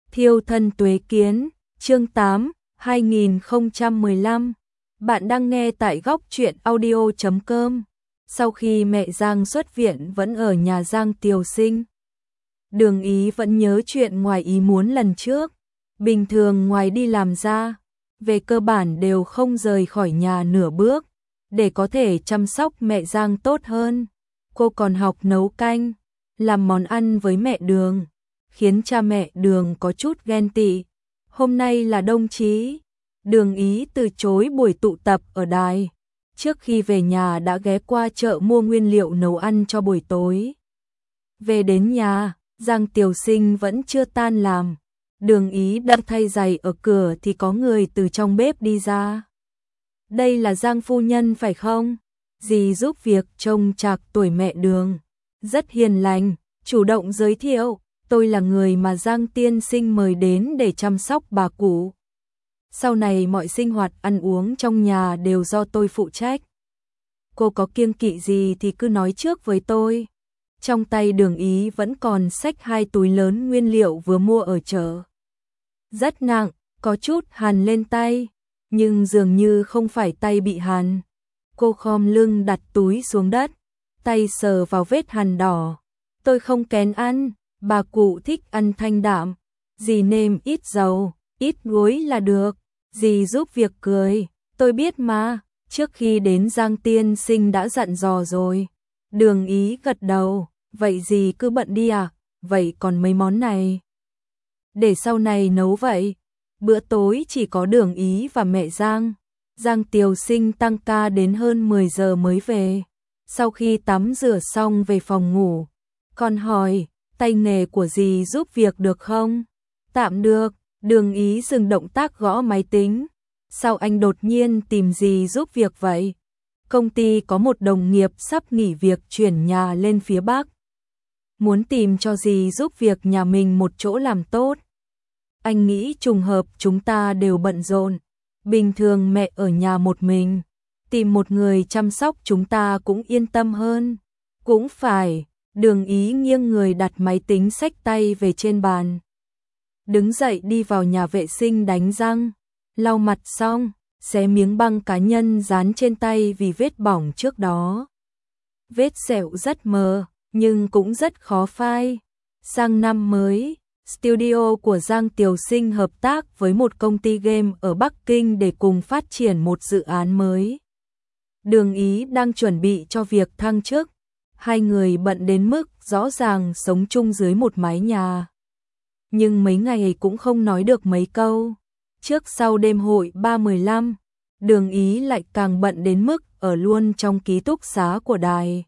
Thiêu thân tuế kiến, chương 8, 2015. Bạn đang nghe tại góc truyện audio.com. Sau khi mẹ Giang xuất viện vẫn ở nhà Giang Tiều Sinh. Đường Ý vẫn nhớ chuyện ngoài ý muốn lần trước. Bình thường ngoài đi làm ra, về cơ bản đều không rời khỏi nhà nửa bước, để có thể chăm sóc mẹ Giang tốt hơn. Cô còn học nấu canh, làm món ăn với mẹ Đường, khiến cha mẹ Đường có chút ghen tị. Hôm nay là đông chí, Đường Ý từ chối buổi tụ tập ở đài. Trước khi về nhà đã ghé qua chợ mua nguyên liệu nấu ăn cho buổi tối. Về đến nhà, Giang Tiều Sinh vẫn chưa tan làm. Đường Ý đang thay giày ở cửa thì có người từ trong bếp đi ra. Đây là Giang phu nhân phải không? Dì giúp việc trông chạc tuổi mẹ Đường. Rất hiền lành, chủ động giới thiệu. Tôi là người mà Giang tiên sinh mời đến để chăm sóc bà cụ. Sau này mọi sinh hoạt ăn uống trong nhà đều do tôi phụ trách. Cô có kiêng kỵ gì thì cứ nói trước với tôi. Trong tay Đường Ý vẫn còn xách 2 túi lớn nguyên liệu vừa mua ở chợ. Rất nặng, có chút hằn lên tay, nhưng dường như không phải tay bị hằn. Cô khom lưng đặt túi xuống đất, tay sờ vào vết hằn đỏ. Tôi không kén ăn, bà cụ thích ăn thanh đạm. Dì nêm ít dầu, ít muối là được. Dì giúp việc cười, tôi biết mà, trước khi đến Giang tiên sinh đã dặn dò rồi. Đường Ý gật đầu, vậy dì cứ bận đi à, vậy còn mấy món này? Để sau này nấu vậy. Bữa tối chỉ có Đường Ý và mẹ Giang. Giang Tiều Sinh tăng ca đến hơn 10 giờ mới về. Sau khi tắm rửa xong về phòng ngủ, con hỏi, tay nghề của dì giúp việc được không? Tạm được. Đường Ý dừng động tác gõ máy tính. Sao anh đột nhiên tìm dì giúp việc vậy? Công ty có một đồng nghiệp sắp nghỉ việc chuyển nhà lên phía Bắc. Muốn tìm cho dì giúp việc nhà mình một chỗ làm tốt. Anh nghĩ trùng hợp chúng ta đều bận rộn. Bình thường mẹ ở nhà một mình, tìm một người chăm sóc chúng ta cũng yên tâm hơn. Cũng phải. Đường Ý nghiêng người đặt máy tính xách tay về trên bàn. Đứng dậy đi vào nhà vệ sinh đánh răng, lau mặt xong, xé miếng băng cá nhân dán trên tay vì vết bỏng trước đó. Vết sẹo rất mờ, nhưng cũng rất khó phai. Sang năm mới, studio của Giang Tiều Sinh hợp tác với một công ty game ở Bắc Kinh để cùng phát triển một dự án mới. Đường Ý đang chuẩn bị cho việc thăng chức. Hai người bận đến mức rõ ràng sống chung dưới một mái nhà. Nhưng mấy ngày cũng không nói được mấy câu. Trước sau đêm hội 3/15, Đường Ý lại càng bận đến mức ở luôn trong ký túc xá của đài.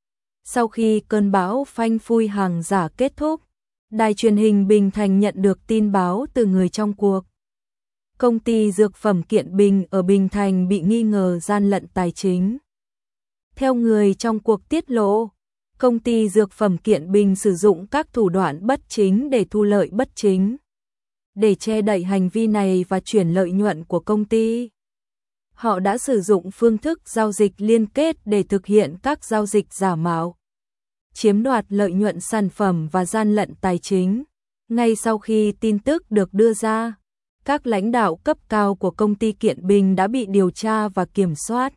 Sau khi cơn bão phanh phui hàng giả kết thúc, đài truyền hình Bình Thành nhận được tin báo từ người trong cuộc. Công ty dược phẩm Kiện Bình ở Bình Thành bị nghi ngờ gian lận tài chính. Theo người trong cuộc tiết lộ, công ty dược phẩm Kiện Bình sử dụng các thủ đoạn bất chính để thu lợi bất chính. Để che đậy hành vi này và chuyển lợi nhuận của công ty, họ đã sử dụng phương thức giao dịch liên kết để thực hiện các giao dịch giả mạo, chiếm đoạt lợi nhuận sản phẩm và gian lận tài chính. Ngay sau khi tin tức được đưa ra, các lãnh đạo cấp cao của công ty Kiện Bình đã bị điều tra và kiểm soát.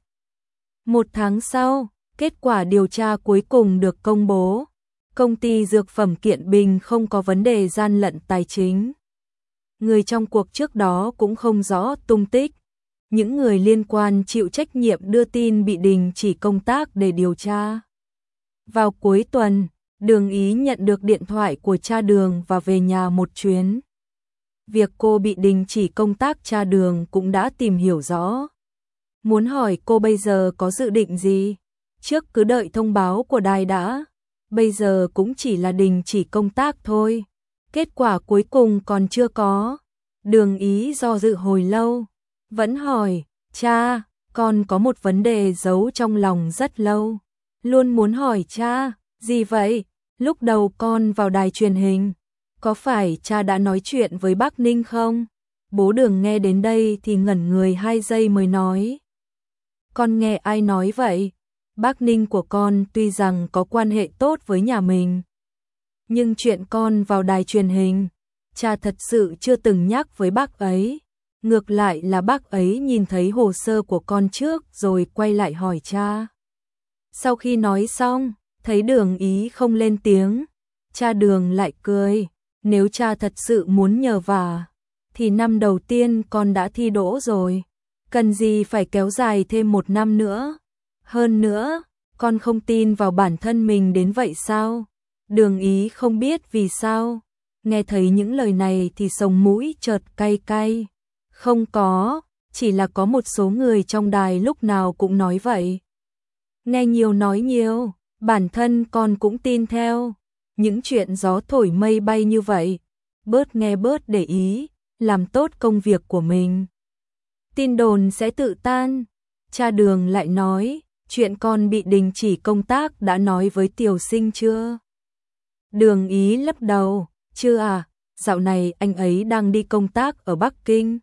1 tháng sau, kết quả điều tra cuối cùng được công bố. Công ty dược phẩm Kiện Bình không có vấn đề gian lận tài chính. Người trong cuộc trước đó cũng không rõ tung tích. Những người liên quan chịu trách nhiệm đưa tin bị đình chỉ công tác để điều tra. Vào cuối tuần, Đường Ý nhận được điện thoại của cha Đường và về nhà một chuyến. Việc cô bị đình chỉ công tác cha Đường cũng đã tìm hiểu rõ. Muốn hỏi cô bây giờ có dự định gì? Trước cứ đợi thông báo của đài đã. Bây giờ cũng chỉ là đình chỉ công tác thôi. Kết quả cuối cùng còn chưa có. Đường Ý do dự hồi lâu. Vẫn hỏi, cha, con có một vấn đề giấu trong lòng rất lâu. Luôn muốn hỏi cha, gì vậy? Lúc đầu con vào đài truyền hình, có phải cha đã nói chuyện với bác Ninh không? Bố Đường nghe đến đây thì ngẩn người 2 giây mới nói. Con nghe ai nói vậy? Bác Ninh của con tuy rằng có quan hệ tốt với nhà mình, nhưng chuyện con vào đài truyền hình, cha thật sự chưa từng nhắc với bác ấy. Ngược lại là bác ấy nhìn thấy hồ sơ của con trước rồi quay lại hỏi cha. Sau khi nói xong, thấy Đường Ý không lên tiếng, cha Đường lại cười. Nếu cha thật sự muốn nhờ vả, thì năm đầu tiên con đã thi đỗ rồi. Cần gì phải kéo dài thêm 1 năm nữa. Hơn nữa, con không tin vào bản thân mình đến vậy sao? Đường Ý không biết vì sao. Nghe thấy những lời này thì sống mũi chợt cay cay. Không có, chỉ là có một số người trong đài lúc nào cũng nói vậy. Nghe nhiều nói nhiều, bản thân con cũng tin theo. Những chuyện gió thổi mây bay như vậy, bớt nghe bớt để ý, làm tốt công việc của mình. Tin đồn sẽ tự tan. Cha Đường lại nói, chuyện con bị đình chỉ công tác đã nói với Tiểu Sinh chưa? Đường Ý lắc đầu, chưa à, dạo này anh ấy đang đi công tác ở Bắc Kinh.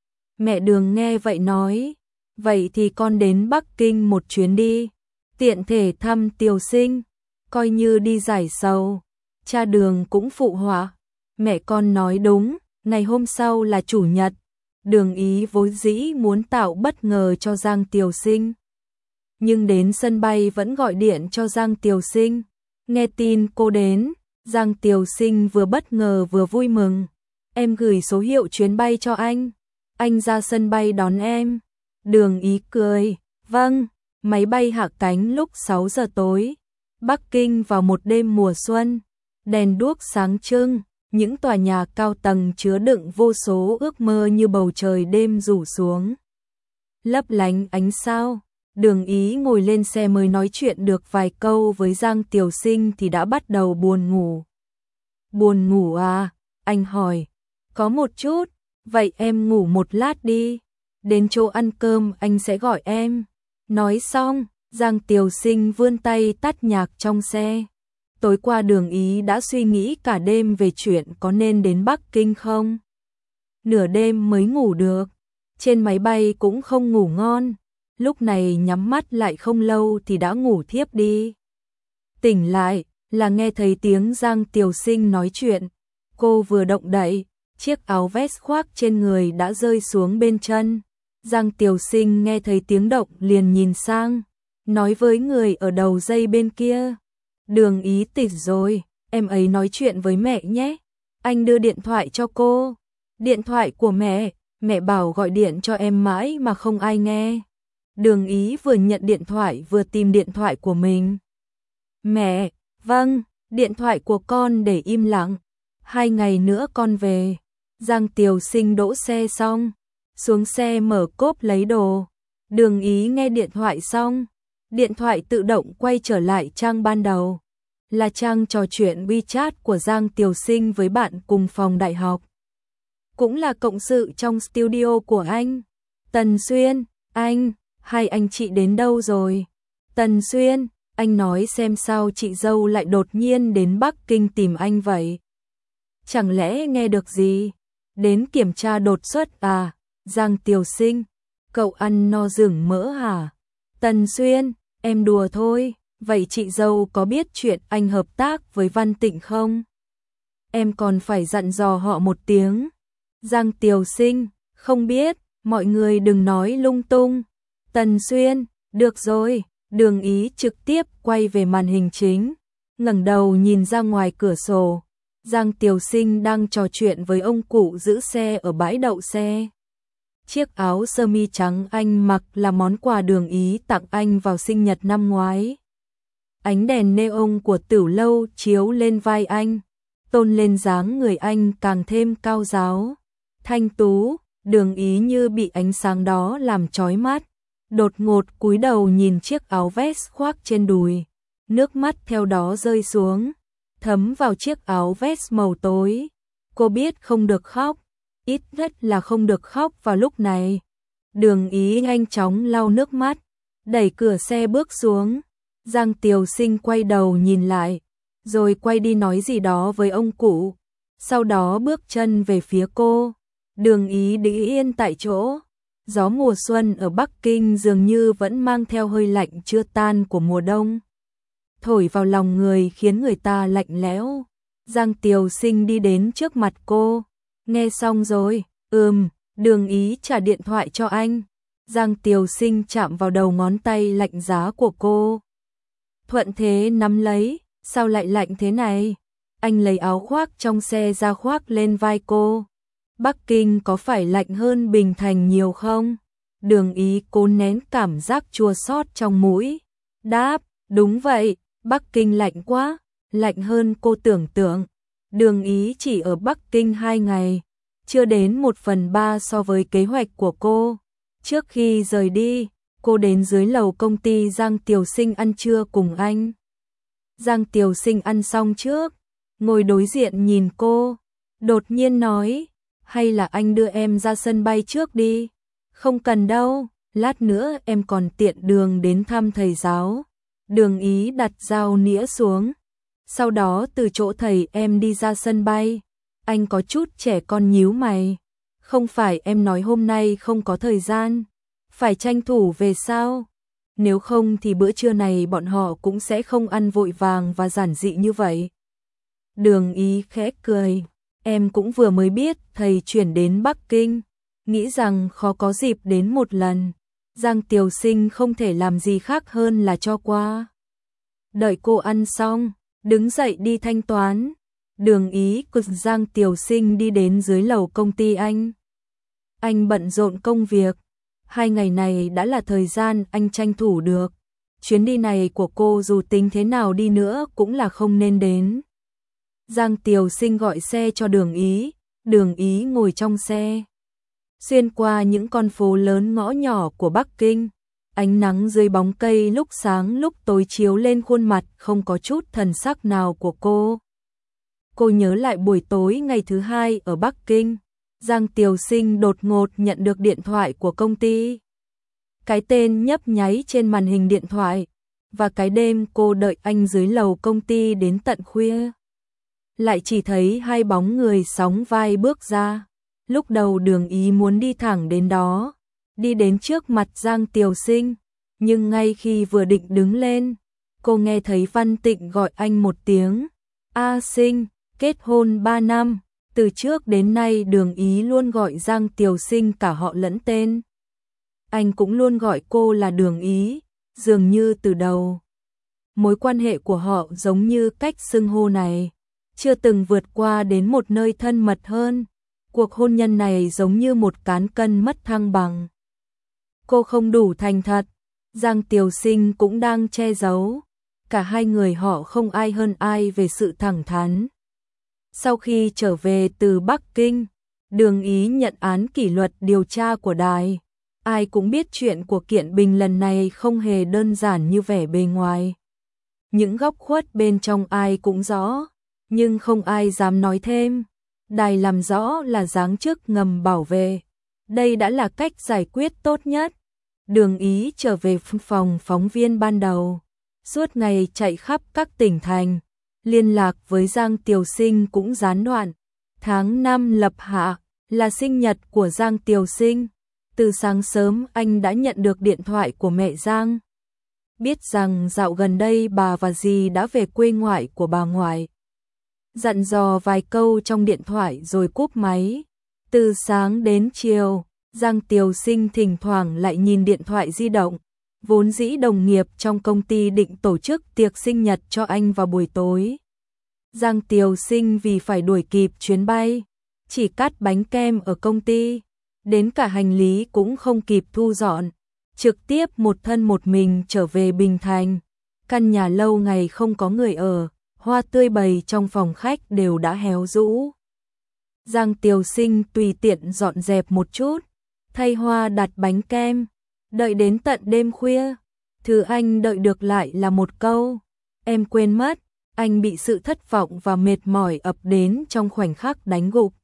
Mẹ Đường nghe vậy nói, vậy thì con đến Bắc Kinh một chuyến đi, tiện thể thăm Tiểu Sinh, coi như đi giải sầu. Cha Đường cũng phụ họa, mẹ con nói đúng, ngày hôm sau là chủ nhật. Đường Ý vốn dĩ muốn tạo bất ngờ cho Giang Tiểu Sinh, nhưng đến sân bay vẫn gọi điện cho Giang Tiểu Sinh. Nghe tin cô đến, Giang Tiểu Sinh vừa bất ngờ vừa vui mừng. Em gửi số hiệu chuyến bay cho anh ra sân bay đón em. Đường Ý cười, vâng. Máy bay hạ cánh lúc 6 giờ tối. Bắc Kinh vào một đêm mùa xuân, đèn đuốc sáng trưng, những tòa nhà cao tầng chứa đựng vô số ước mơ như bầu trời đêm rủ xuống, lấp lánh ánh sao. Đường Ý ngồi lên xe mới nói chuyện được vài câu với Giang Tiểu Sinh thì đã bắt đầu buồn ngủ. Buồn ngủ à? Anh hỏi. Có một chút. Vậy em ngủ một lát đi. Đến chỗ ăn cơm anh sẽ gọi em. Nói xong, Giang Tiểu Sinh vươn tay tắt nhạc trong xe. Tối qua Đường Ý đã suy nghĩ cả đêm về chuyện có nên đến Bắc Kinh không. Nửa đêm mới ngủ được. Trên máy bay cũng không ngủ ngon. Lúc này nhắm mắt lại không lâu thì đã ngủ thiếp đi. Tỉnh lại là nghe thấy tiếng Giang Tiểu Sinh nói chuyện. Cô vừa động đậy, chiếc áo vest khoác trên người đã rơi xuống bên chân. Giang Tiểu Sinh nghe thấy tiếng động liền nhìn sang, nói với người ở đầu dây bên kia. Đường Ý tỉnh rồi, em ấy nói chuyện với mẹ nhé. Anh đưa điện thoại cho cô. Điện thoại của mẹ bảo gọi điện cho em mãi mà không ai nghe. Đường Ý vừa nhận điện thoại vừa tìm điện thoại của mình. Mẹ, vâng, điện thoại của con để im lặng. 2 ngày nữa con về. Giang Tiểu Sinh đỗ xe xong, xuống xe mở cốp lấy đồ. Đường Ý nghe điện thoại xong, điện thoại tự động quay trở lại trang ban đầu. Là trang trò chuyện WeChat của Giang Tiểu Sinh với bạn cùng phòng đại học. Cũng là cộng sự trong studio của anh. Tần Xuyên, hai anh chị đến đâu rồi? Tần Xuyên, anh nói xem sao chị dâu lại đột nhiên đến Bắc Kinh tìm anh vậy? Chẳng lẽ nghe được gì? Đến kiểm tra đột xuất à? Giang Tiểu Sinh, cậu ăn no rừng mỡ hả? Tần Xuyên, em đùa thôi. Vậy chị dâu có biết chuyện anh hợp tác với Văn Tịnh không? Em còn phải dặn dò họ một tiếng. Giang Tiểu Sinh, không biết, mọi người đừng nói lung tung. Tần Xuyên, được rồi. Đường Ý trực tiếp quay về màn hình chính, ngẩng đầu nhìn ra ngoài cửa sổ. Giang Tiểu Sinh đang trò chuyện với ông cụ giữ xe ở bãi đậu xe. Chiếc áo sơ mi trắng anh mặc là món quà Đường Ý tặng anh vào sinh nhật năm ngoái. Ánh đèn neon của Tửu Lâu chiếu lên vai anh, tôn lên dáng người anh càng thêm cao ráo, thanh tú. Đường Ý như bị ánh sáng đó làm chói mắt, đột ngột cúi đầu nhìn chiếc áo vest khoác trên đùi, nước mắt theo đó rơi xuống, thấm vào chiếc áo vest màu tối. Cô biết không được khóc, ít nhất là không được khóc vào lúc này. Đường Ý nhanh chóng lau nước mắt, đẩy cửa xe bước xuống. Giang Tiểu Sinh quay đầu nhìn lại, rồi quay đi nói gì đó với ông cụ, sau đó bước chân về phía cô. Đường Ý đứng yên tại chỗ. Gió mùa xuân ở Bắc Kinh dường như vẫn mang theo hơi lạnh chưa tan của mùa đông, thổi vào lòng người khiến người ta lạnh lẽo. Giang Tiều Sinh đi đến trước mặt cô. Nghe xong rồi, Đường Ý trả điện thoại cho anh. Giang Tiều Sinh chạm vào đầu ngón tay lạnh giá của cô. Thuận thế nắm lấy, sao lại lạnh thế này? Anh lấy áo khoác trong xe ra khoác lên vai cô. Bắc Kinh có phải lạnh hơn Bình Thành nhiều không? Đường Ý cố nén cảm giác chua xót trong mũi. Đáp, đúng vậy, Bắc Kinh lạnh quá, lạnh hơn cô tưởng tượng. Đường Ý chỉ ở Bắc Kinh 2 ngày, chưa đến 1/3 so với kế hoạch của cô. Trước khi rời đi, cô đến dưới lầu công ty Giang Tiều Sinh ăn trưa cùng anh. Giang Tiều Sinh ăn xong trước, ngồi đối diện nhìn cô, đột nhiên nói, hay là anh đưa em ra sân bay trước đi. Không cần đâu, lát nữa em còn tiện đường đến thăm thầy giáo. Đường Ý đặt dao nĩa xuống, sau đó từ chỗ thầy em đi ra sân bay. Anh có chút trẻ con nhíu mày. Không phải em nói hôm nay không có thời gian, phải tranh thủ về sao? Nếu không thì bữa trưa này bọn họ cũng sẽ không ăn vội vàng và giản dị như vậy. Đường Ý khẽ cười, em cũng vừa mới biết thầy chuyển đến Bắc Kinh, nghĩ rằng khó có dịp đến một lần. Giang Tiều Sinh không thể làm gì khác hơn là cho qua. Đợi cô ăn xong, đứng dậy đi thanh toán. Đường Ý cùng Giang Tiều Sinh đi đến dưới lầu công ty anh. Anh bận rộn công việc, 2 ngày này đã là thời gian anh tranh thủ được. Chuyến đi này của cô dù tính thế nào đi nữa cũng là không nên đến. Giang Tiều Sinh gọi xe cho Đường Ý ngồi trong xe. Xuyên qua những con phố lớn ngõ nhỏ của Bắc Kinh, ánh nắng dưới bóng cây lúc sáng lúc tối chiếu lên khuôn mặt không có chút thần sắc nào của cô. Cô nhớ lại buổi tối ngày thứ 2 ở Bắc Kinh, Giang Tiều Sinh đột ngột nhận được điện thoại của công ty. Cái tên nhấp nháy trên màn hình điện thoại, và cái đêm cô đợi anh dưới lầu công ty đến tận khuya. Lại chỉ thấy 2 bóng người sóng vai bước ra. Lúc đầu Đường Ý muốn đi thẳng đến đó, đi đến trước mặt Giang Tiều Sinh, nhưng ngay khi vừa định đứng lên, cô nghe thấy Văn Tịnh gọi anh một tiếng. A Sinh, kết hôn 3 năm, từ trước đến nay Đường Ý luôn gọi Giang Tiều Sinh cả họ lẫn tên. Anh cũng luôn gọi cô là Đường Ý, dường như từ đầu. Mối quan hệ của họ giống như cách xưng hô này, chưa từng vượt qua đến một nơi thân mật hơn. Cuộc hôn nhân này giống như một cán cân mất thăng bằng. Cô không đủ thành thật, Giang Tiều Sinh cũng đang che giấu. Cả hai người họ không ai hơn ai về sự thẳng thắn. Sau khi trở về từ Bắc Kinh, Đường Ý nhận án kỷ luật điều tra của đài. Ai cũng biết chuyện của Kiện Bình lần này không hề đơn giản như vẻ bề ngoài. Những góc khuất bên trong ai cũng rõ, nhưng không ai dám nói thêm. Đài làm rõ là giáng chức ngầm bảo vệ. Đây đã là cách giải quyết tốt nhất. Đường Ý trở về phòng phóng viên ban đầu. Suốt ngày chạy khắp các tỉnh thành. Liên lạc với Giang Tiều Sinh cũng gián đoạn. Tháng 5 lập hạ là sinh nhật của Giang Tiều Sinh. Từ sáng sớm anh đã nhận được điện thoại của mẹ Giang. Biết rằng dạo gần đây bà và dì đã về quê ngoại của bà ngoại. Dặn dò vài câu trong điện thoại rồi cúp máy. Từ sáng đến chiều, Giang Tiều Sinh thỉnh thoảng lại nhìn điện thoại di động. Vốn dĩ đồng nghiệp trong công ty định tổ chức tiệc sinh nhật cho anh vào buổi tối. Giang Tiều Sinh vì phải đuổi kịp chuyến bay, chỉ cắt bánh kem ở công ty, đến cả hành lý cũng không kịp thu dọn, trực tiếp một thân một mình trở về Bình Thành. Căn nhà lâu ngày không có người ở, hoa tươi bày trong phòng khách đều đã héo rũ. Giang Tiều Sinh tùy tiện dọn dẹp một chút, thay hoa đặt bánh kem, đợi đến tận đêm khuya. Thứ anh đợi được lại là một câu, em quên mất. Anh bị sự thất vọng và mệt mỏi ập đến trong khoảnh khắc đánh gục.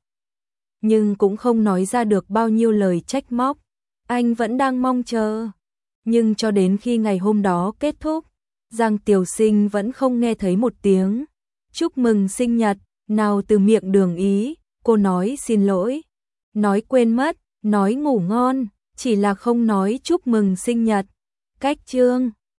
Nhưng cũng không nói ra được bao nhiêu lời trách móc. Anh vẫn đang mong chờ. Nhưng cho đến khi ngày hôm đó kết thúc, Giang Tiều Sinh vẫn không nghe thấy một tiếng chúc mừng sinh nhật nào từ miệng Đường Ý. Cô nói xin lỗi, nói quên mất, nói ngủ ngon, chỉ là không nói chúc mừng sinh nhật. Cách chương